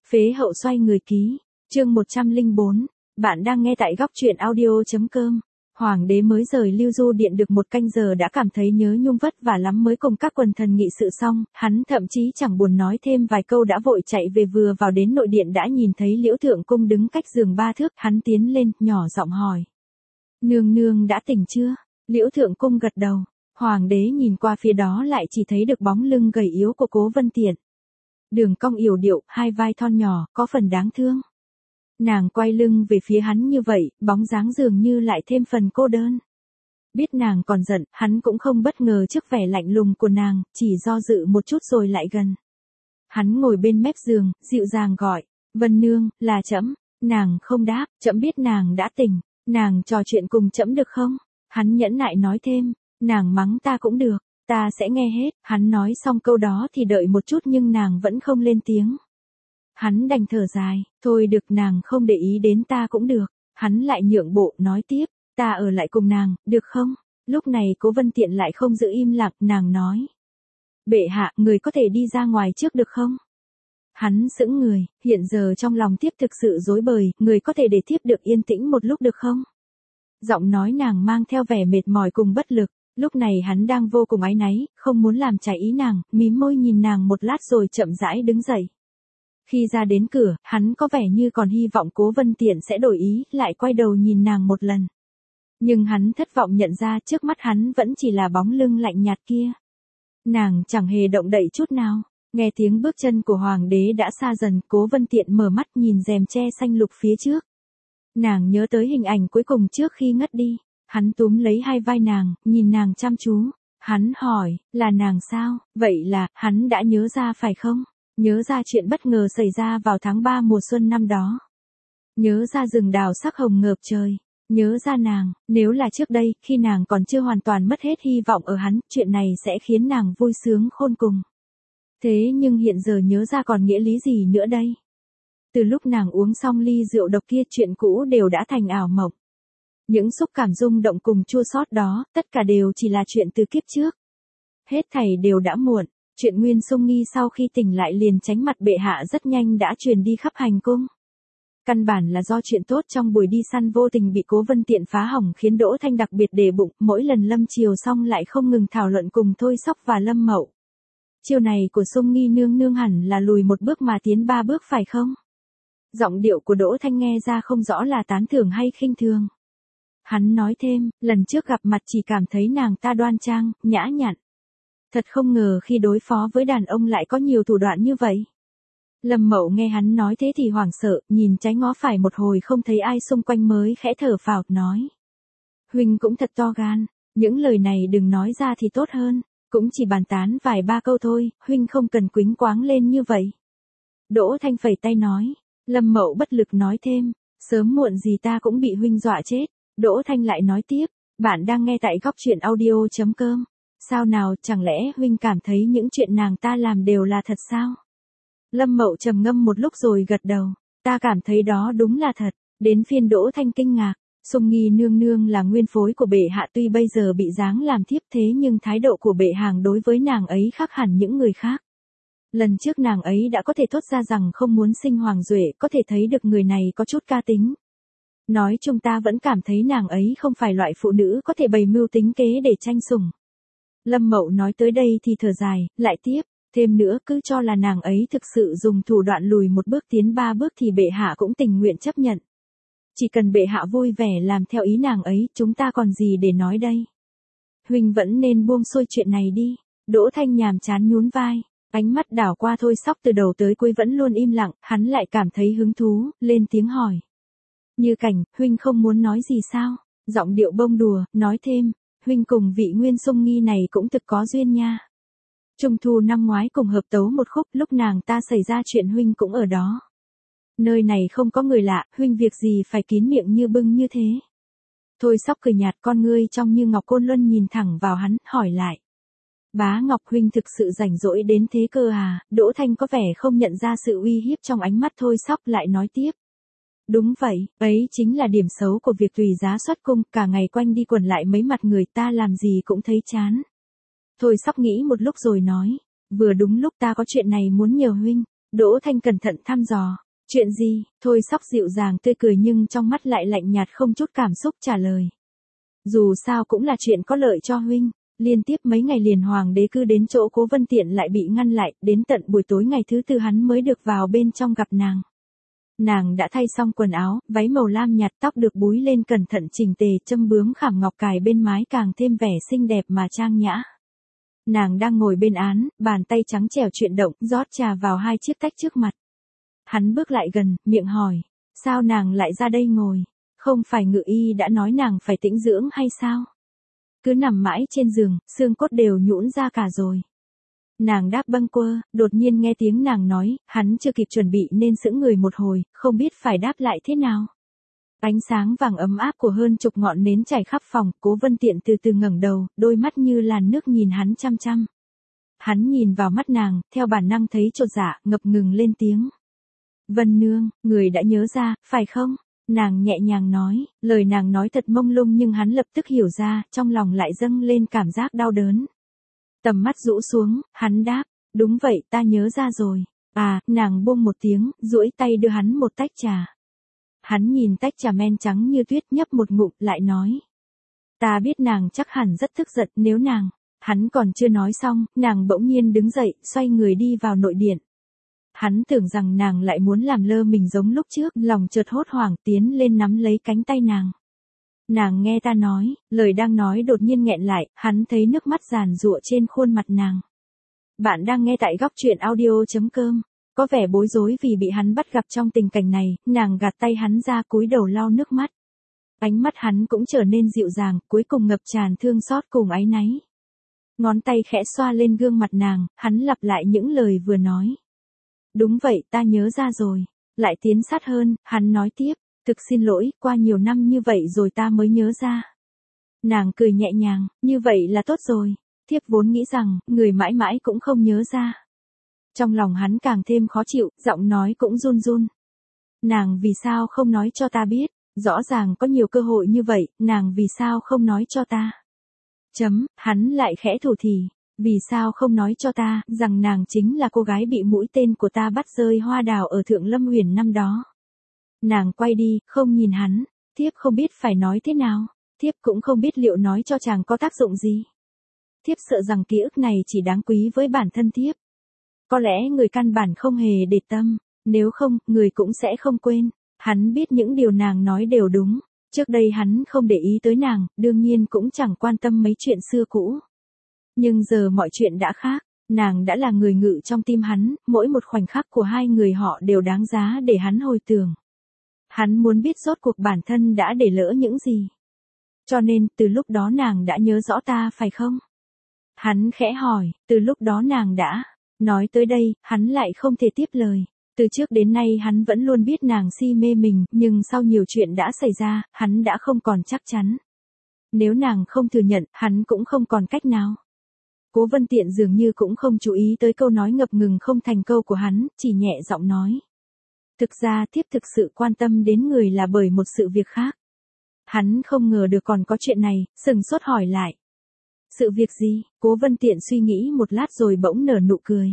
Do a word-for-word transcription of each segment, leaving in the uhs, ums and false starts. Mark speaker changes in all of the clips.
Speaker 1: Phế hậu xoay người ký, chương một trăm lẻ bốn, bạn đang nghe tại góc truyện audio.com. Hoàng đế mới rời Lưu Du Điện được một canh giờ đã cảm thấy nhớ nhung vất vả lắm mới cùng các quần thần nghị sự xong, hắn thậm chí chẳng buồn nói thêm vài câu đã vội chạy về, vừa vào đến nội điện đã nhìn thấy Liễu Thượng Cung đứng cách giường ba thước, hắn tiến lên, nhỏ giọng hỏi. Nương nương đã tỉnh chưa? Liễu Thượng Cung gật đầu, Hoàng đế nhìn qua phía đó lại chỉ thấy được bóng lưng gầy yếu của Cố Vân Tiện. Đường cong yểu điệu, hai vai thon nhỏ, có phần đáng thương. Nàng quay lưng về phía hắn như vậy, bóng dáng dường như lại thêm phần cô đơn. Biết nàng còn giận, hắn cũng không bất ngờ trước vẻ lạnh lùng của nàng, chỉ do dự một chút rồi lại gần. Hắn ngồi bên mép giường, dịu dàng gọi, Vân nương, là trẫm. Nàng không đáp, trẫm biết nàng đã tỉnh, nàng trò chuyện cùng trẫm được không? Hắn nhẫn nại nói thêm, nàng mắng ta cũng được, ta sẽ nghe hết. Hắn nói xong câu đó thì đợi một chút nhưng nàng vẫn không lên tiếng. Hắn đành thở dài, thôi được, nàng không để ý đến ta cũng được. Hắn lại nhượng bộ, nói tiếp, ta ở lại cùng nàng, được không? Lúc này Cố Vân Tiện lại không giữ im lặng, nàng nói. Bệ hạ, người có thể đi ra ngoài trước được không? Hắn sững người, hiện giờ trong lòng thiếp thực sự rối bời, người có thể để thiếp được yên tĩnh một lúc được không? Giọng nói nàng mang theo vẻ mệt mỏi cùng bất lực. Lúc này hắn đang vô cùng áy náy, không muốn làm trái ý nàng, mím môi nhìn nàng một lát rồi chậm rãi đứng dậy. Khi ra đến cửa, hắn có vẻ như còn hy vọng Cố Vân Tiện sẽ đổi ý, lại quay đầu nhìn nàng một lần. Nhưng hắn thất vọng nhận ra trước mắt hắn vẫn chỉ là bóng lưng lạnh nhạt kia. Nàng chẳng hề động đậy chút nào. Nghe tiếng bước chân của Hoàng đế đã xa dần, Cố Vân Tiện mở mắt nhìn rèm tre xanh lục phía trước. Nàng nhớ tới hình ảnh cuối cùng trước khi ngất đi. Hắn túm lấy hai vai nàng, nhìn nàng chăm chú. Hắn hỏi, là nàng sao? Vậy là, hắn đã nhớ ra phải không? Nhớ ra chuyện bất ngờ xảy ra vào tháng ba mùa xuân năm đó. Nhớ ra rừng đào sắc hồng ngợp trời. Nhớ ra nàng, nếu là trước đây, khi nàng còn chưa hoàn toàn mất hết hy vọng ở hắn, chuyện này sẽ khiến nàng vui sướng khôn cùng. Thế nhưng hiện giờ nhớ ra còn nghĩa lý gì nữa đây? Từ lúc nàng uống xong ly rượu độc kia, chuyện cũ đều đã thành ảo mộng. Những xúc cảm rung động cùng chua xót đó, tất cả đều chỉ là chuyện từ kiếp trước. Hết thảy đều đã muộn. Chuyện Nguyên Sung Nghi sau khi tỉnh lại liền tránh mặt bệ hạ rất nhanh đã truyền đi khắp hành cung. Căn bản là do chuyện tốt trong buổi đi săn vô tình bị Cố Vân Tiện phá hỏng khiến Đỗ Thanh đặc biệt để bụng, mỗi lần Lâm Triều xong lại không ngừng thảo luận cùng Thôi Sóc và Lâm Mậu. Chiều này của Sung Nghi nương nương hẳn là lùi một bước mà tiến ba bước phải không? Giọng điệu của Đỗ Thanh nghe ra không rõ là tán thưởng hay khinh thường. Hắn nói thêm, lần trước gặp mặt chỉ cảm thấy nàng ta đoan trang, nhã nhặn. Thật không ngờ khi đối phó với đàn ông lại có nhiều thủ đoạn như vậy. Lâm Mậu nghe hắn nói thế thì hoảng sợ, nhìn trái ngó phải một hồi không thấy ai xung quanh mới khẽ thở phào, nói. Huynh cũng thật to gan, những lời này đừng nói ra thì tốt hơn, cũng chỉ bàn tán vài ba câu thôi, huynh không cần quýnh quáng lên như vậy. Đỗ Thanh phẩy tay nói, Lâm Mậu bất lực nói thêm, sớm muộn gì ta cũng bị huynh dọa chết. Đỗ Thanh lại nói tiếp, bạn đang nghe tại góc truyện audio.com. Sao nào, chẳng lẽ huynh cảm thấy những chuyện nàng ta làm đều là thật sao? Lâm Mậu trầm ngâm một lúc rồi gật đầu, ta cảm thấy đó đúng là thật. Đến phiên Đỗ Thanh kinh ngạc, Sung Nghi nương nương là nguyên phối của bệ hạ, tuy bây giờ bị giáng làm thiếp thế nhưng thái độ của bệ hạ đối với nàng ấy khác hẳn những người khác. Lần trước nàng ấy đã có thể thốt ra rằng không muốn sinh Hoàng Duệ, có thể thấy được người này có chút ca tính. Nói chung ta vẫn cảm thấy nàng ấy không phải loại phụ nữ có thể bày mưu tính kế để tranh sủng. Lâm Mậu nói tới đây thì thở dài, lại tiếp, thêm nữa cứ cho là nàng ấy thực sự dùng thủ đoạn lùi một bước tiến ba bước thì bệ hạ cũng tình nguyện chấp nhận. Chỉ cần bệ hạ vui vẻ làm theo ý nàng ấy, chúng ta còn gì để nói đây. Huynh vẫn nên buông xuôi chuyện này đi. Đỗ Thanh nhàm chán nhún vai, ánh mắt đảo qua Thôi Sóc từ đầu tới cuối vẫn luôn im lặng, hắn lại cảm thấy hứng thú, lên tiếng hỏi. Như Cảnh, huynh không muốn nói gì sao? Giọng điệu bông đùa, nói thêm, huynh cùng vị Nguyên Sung Nghi này cũng thực có duyên nha. Trung thu năm ngoái cùng hợp tấu một khúc, lúc nàng ta xảy ra chuyện huynh cũng ở đó. Nơi này không có người lạ, huynh việc gì phải kín miệng như bưng như thế. Thôi Sóc cười nhạt, con ngươi trong như ngọc côn luân nhìn thẳng vào hắn, hỏi lại. Bá Ngọc huynh thực sự rảnh rỗi đến thế cơ à? Đỗ Thanh có vẻ không nhận ra sự uy hiếp trong ánh mắt Thôi Sóc, lại nói tiếp. Đúng vậy, ấy chính là điểm xấu của việc tùy giá xuất cung, cả ngày quanh đi quẩn lại mấy mặt người ta làm gì cũng thấy chán. Thôi Sóc nghĩ một lúc rồi nói, vừa đúng lúc ta có chuyện này muốn nhờ huynh. Đỗ Thanh cẩn thận thăm dò. Chuyện gì? Thôi Sóc dịu dàng tươi cười nhưng trong mắt lại lạnh nhạt không chút cảm xúc trả lời. Dù sao cũng là chuyện có lợi cho huynh. Liên tiếp mấy ngày liền Hoàng đế cứ đến chỗ Cố Vân Tiện lại bị ngăn lại, đến tận buổi tối ngày thứ tư hắn mới được vào bên trong gặp nàng. Nàng đã thay xong quần áo, váy màu lam nhạt, tóc được búi lên cẩn thận chỉnh tề, châm bướm khảm ngọc cài bên mái càng thêm vẻ xinh đẹp mà trang nhã. Nàng đang ngồi bên án, bàn tay trắng trẻo chuyển động, rót trà vào hai chiếc tách trước mặt. Hắn bước lại gần, miệng hỏi, sao nàng lại ra đây ngồi? Không phải Ngự Y đã nói nàng phải tĩnh dưỡng hay sao? Cứ nằm mãi trên giường, xương cốt đều nhũn ra cả rồi. Nàng đáp bâng quơ, đột nhiên nghe tiếng nàng nói, hắn chưa kịp chuẩn bị nên sững người một hồi, không biết phải đáp lại thế nào. Ánh sáng vàng ấm áp của hơn chục ngọn nến chảy khắp phòng, Cố Vân Tiện từ từ ngẩng đầu, đôi mắt như làn nước nhìn hắn chăm chăm. Hắn nhìn vào mắt nàng, theo bản năng thấy chột dạ, ngập ngừng lên tiếng. Vân nương, người đã nhớ ra, phải không? Nàng nhẹ nhàng nói, lời nàng nói thật mông lung nhưng hắn lập tức hiểu ra, trong lòng lại dâng lên cảm giác đau đớn. Tầm mắt rũ xuống, hắn đáp, đúng vậy ta nhớ ra rồi. À, nàng buông một tiếng, duỗi tay đưa hắn một tách trà. Hắn nhìn tách trà men trắng như tuyết nhấp một ngụm lại nói. Ta biết nàng chắc hẳn rất tức giận nếu nàng. Hắn còn chưa nói xong, nàng bỗng nhiên đứng dậy, xoay người đi vào nội điện. Hắn tưởng rằng nàng lại muốn làm lơ mình giống lúc trước, lòng chợt hốt hoảng tiến lên nắm lấy cánh tay nàng. Nàng nghe ta nói, lời đang nói đột nhiên nghẹn lại, hắn thấy nước mắt giàn giụa trên khuôn mặt nàng. Bạn đang nghe tại góc truyện audio chấm com. Có vẻ bối rối vì bị hắn bắt gặp trong tình cảnh này, nàng gạt tay hắn ra cúi đầu lau nước mắt. Ánh mắt hắn cũng trở nên dịu dàng, cuối cùng ngập tràn thương xót cùng áy náy. Ngón tay khẽ xoa lên gương mặt nàng, hắn lặp lại những lời vừa nói. Đúng vậy ta nhớ ra rồi. Lại tiến sát hơn, hắn nói tiếp. Thực xin lỗi, qua nhiều năm như vậy rồi ta mới nhớ ra. Nàng cười nhẹ nhàng, như vậy là tốt rồi. Thiếp vốn nghĩ rằng, người mãi mãi cũng không nhớ ra. Trong lòng hắn càng thêm khó chịu, giọng nói cũng run run. Nàng vì sao không nói cho ta biết, rõ ràng có nhiều cơ hội như vậy, nàng vì sao không nói cho ta. Chấm, hắn lại khẽ thủ thỉ, vì sao không nói cho ta, rằng nàng chính là cô gái bị mũi tên của ta bắt rơi hoa đào ở Thượng Lâm Huyền năm đó. Nàng quay đi, không nhìn hắn, thiếp không biết phải nói thế nào, thiếp cũng không biết liệu nói cho chàng có tác dụng gì. Thiếp sợ rằng ký ức này chỉ đáng quý với bản thân thiếp. Có lẽ người căn bản không hề để tâm, nếu không, người cũng sẽ không quên. Hắn biết những điều nàng nói đều đúng, trước đây hắn không để ý tới nàng, đương nhiên cũng chẳng quan tâm mấy chuyện xưa cũ. Nhưng giờ mọi chuyện đã khác, nàng đã là người ngự trong tim hắn, mỗi một khoảnh khắc của hai người họ đều đáng giá để hắn hồi tưởng. Hắn muốn biết rốt cuộc bản thân đã để lỡ những gì. Cho nên, từ lúc đó nàng đã nhớ rõ ta phải không? Hắn khẽ hỏi, từ lúc đó nàng đã... Nói tới đây, hắn lại không thể tiếp lời. Từ trước đến nay hắn vẫn luôn biết nàng si mê mình, nhưng sau nhiều chuyện đã xảy ra, hắn đã không còn chắc chắn. Nếu nàng không thừa nhận, hắn cũng không còn cách nào. Cố Vân Tiện dường như cũng không chú ý tới câu nói ngập ngừng không thành câu của hắn, chỉ nhẹ giọng nói. Thực ra thiếp thực sự quan tâm đến người là bởi một sự việc khác. Hắn không ngờ được còn có chuyện này, sừng sốt hỏi lại. Sự việc gì? Cố Vân Tiện suy nghĩ một lát rồi bỗng nở nụ cười.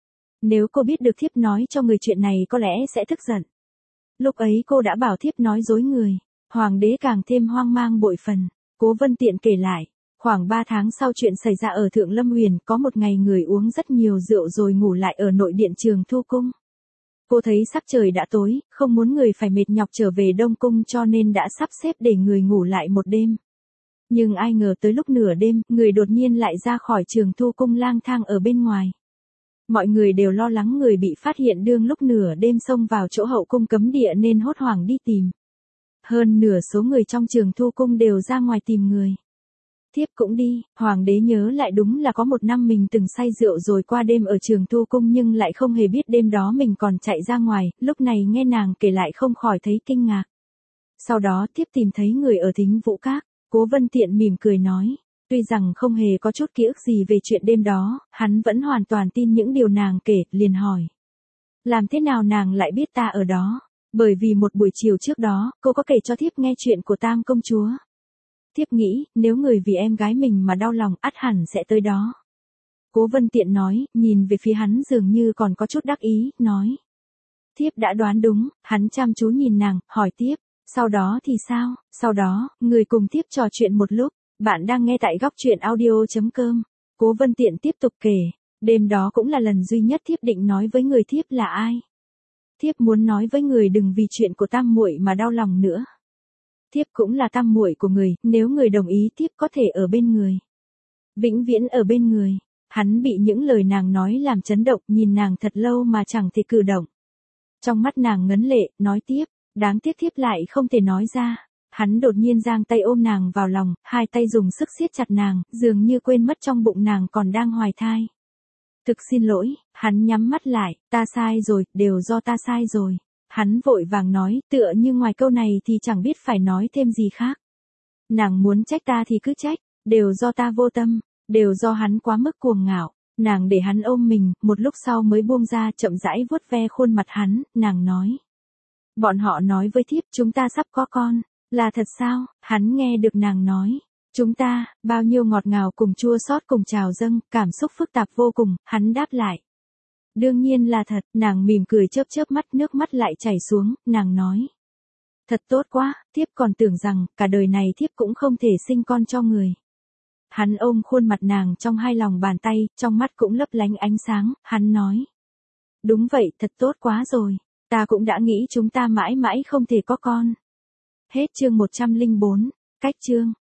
Speaker 1: Nếu cô biết được thiếp nói cho người chuyện này có lẽ sẽ tức giận. Lúc ấy cô đã bảo thiếp nói dối người. Hoàng đế càng thêm hoang mang bội phần. Cố Vân Tiện kể lại. Khoảng ba tháng sau chuyện xảy ra ở Thượng Lâm Huyền, có một ngày người uống rất nhiều rượu rồi ngủ lại ở nội điện Trường Thu Cung. Cô thấy sắc trời đã tối, không muốn người phải mệt nhọc trở về Đông Cung cho nên đã sắp xếp để người ngủ lại một đêm. Nhưng ai ngờ tới lúc nửa đêm, người đột nhiên lại ra khỏi Trường Thu Cung lang thang ở bên ngoài. Mọi người đều lo lắng người bị phát hiện đương lúc nửa đêm xông vào chỗ hậu cung cấm địa nên hốt hoảng đi tìm. Hơn nửa số người trong Trường Thu Cung đều ra ngoài tìm người. Thiếp cũng đi, Hoàng đế nhớ lại đúng là có một năm mình từng say rượu rồi qua đêm ở Trường Thu Cung nhưng lại không hề biết đêm đó mình còn chạy ra ngoài, lúc này nghe nàng kể lại không khỏi thấy kinh ngạc. Sau đó thiếp tìm thấy người ở Thính Vũ Các. Cố Vân Tiện mỉm cười nói, tuy rằng không hề có chút ký ức gì về chuyện đêm đó, hắn vẫn hoàn toàn tin những điều nàng kể, liền hỏi. Làm thế nào nàng lại biết ta ở đó? Bởi vì một buổi chiều trước đó, cô có kể cho thiếp nghe chuyện của Tam công chúa. Thiếp nghĩ, nếu người vì em gái mình mà đau lòng ắt hẳn sẽ tới đó. Cố Vân Tiện nói, nhìn về phía hắn dường như còn có chút đắc ý, nói. Thiếp đã đoán đúng, hắn chăm chú nhìn nàng, hỏi tiếp, sau đó thì sao, sau đó, người cùng thiếp trò chuyện một lúc, bạn đang nghe tại góc truyện audio.com. Cố Vân Tiện tiếp tục kể, đêm đó cũng là lần duy nhất thiếp định nói với người thiếp là ai. Thiếp muốn nói với người đừng vì chuyện của tam muội mà đau lòng nữa. Thiếp cũng là tam muội của người, nếu người đồng ý thiếp có thể ở bên người. Vĩnh viễn ở bên người. Hắn bị những lời nàng nói làm chấn động, nhìn nàng thật lâu mà chẳng thể cử động. Trong mắt nàng ngấn lệ, nói tiếp, đáng tiếc thiếp lại không thể nói ra. Hắn đột nhiên giang tay ôm nàng vào lòng, hai tay dùng sức siết chặt nàng, dường như quên mất trong bụng nàng còn đang hoài thai. Thực xin lỗi, hắn nhắm mắt lại, ta sai rồi, đều do ta sai rồi. Hắn vội vàng nói, tựa như ngoài câu này thì chẳng biết phải nói thêm gì khác. Nàng muốn trách ta thì cứ trách, đều do ta vô tâm, đều do hắn quá mức cuồng ngạo. Nàng để hắn ôm mình, một lúc sau mới buông ra chậm rãi vuốt ve khuôn mặt hắn, nàng nói. Bọn họ nói với thiếp chúng ta sắp có con, là thật sao? Hắn nghe được nàng nói. Chúng ta, bao nhiêu ngọt ngào cùng chua xót cùng trào dâng, cảm xúc phức tạp vô cùng, hắn đáp lại. Đương nhiên là thật, nàng mỉm cười chớp chớp mắt, nước mắt lại chảy xuống, nàng nói. Thật tốt quá, thiếp còn tưởng rằng, cả đời này thiếp cũng không thể sinh con cho người. Hắn ôm khuôn mặt nàng trong hai lòng bàn tay, trong mắt cũng lấp lánh ánh sáng, hắn nói. Đúng vậy, thật tốt quá rồi, ta cũng đã nghĩ chúng ta mãi mãi không thể có con. Hết chương một trăm lẻ bốn, cách chương.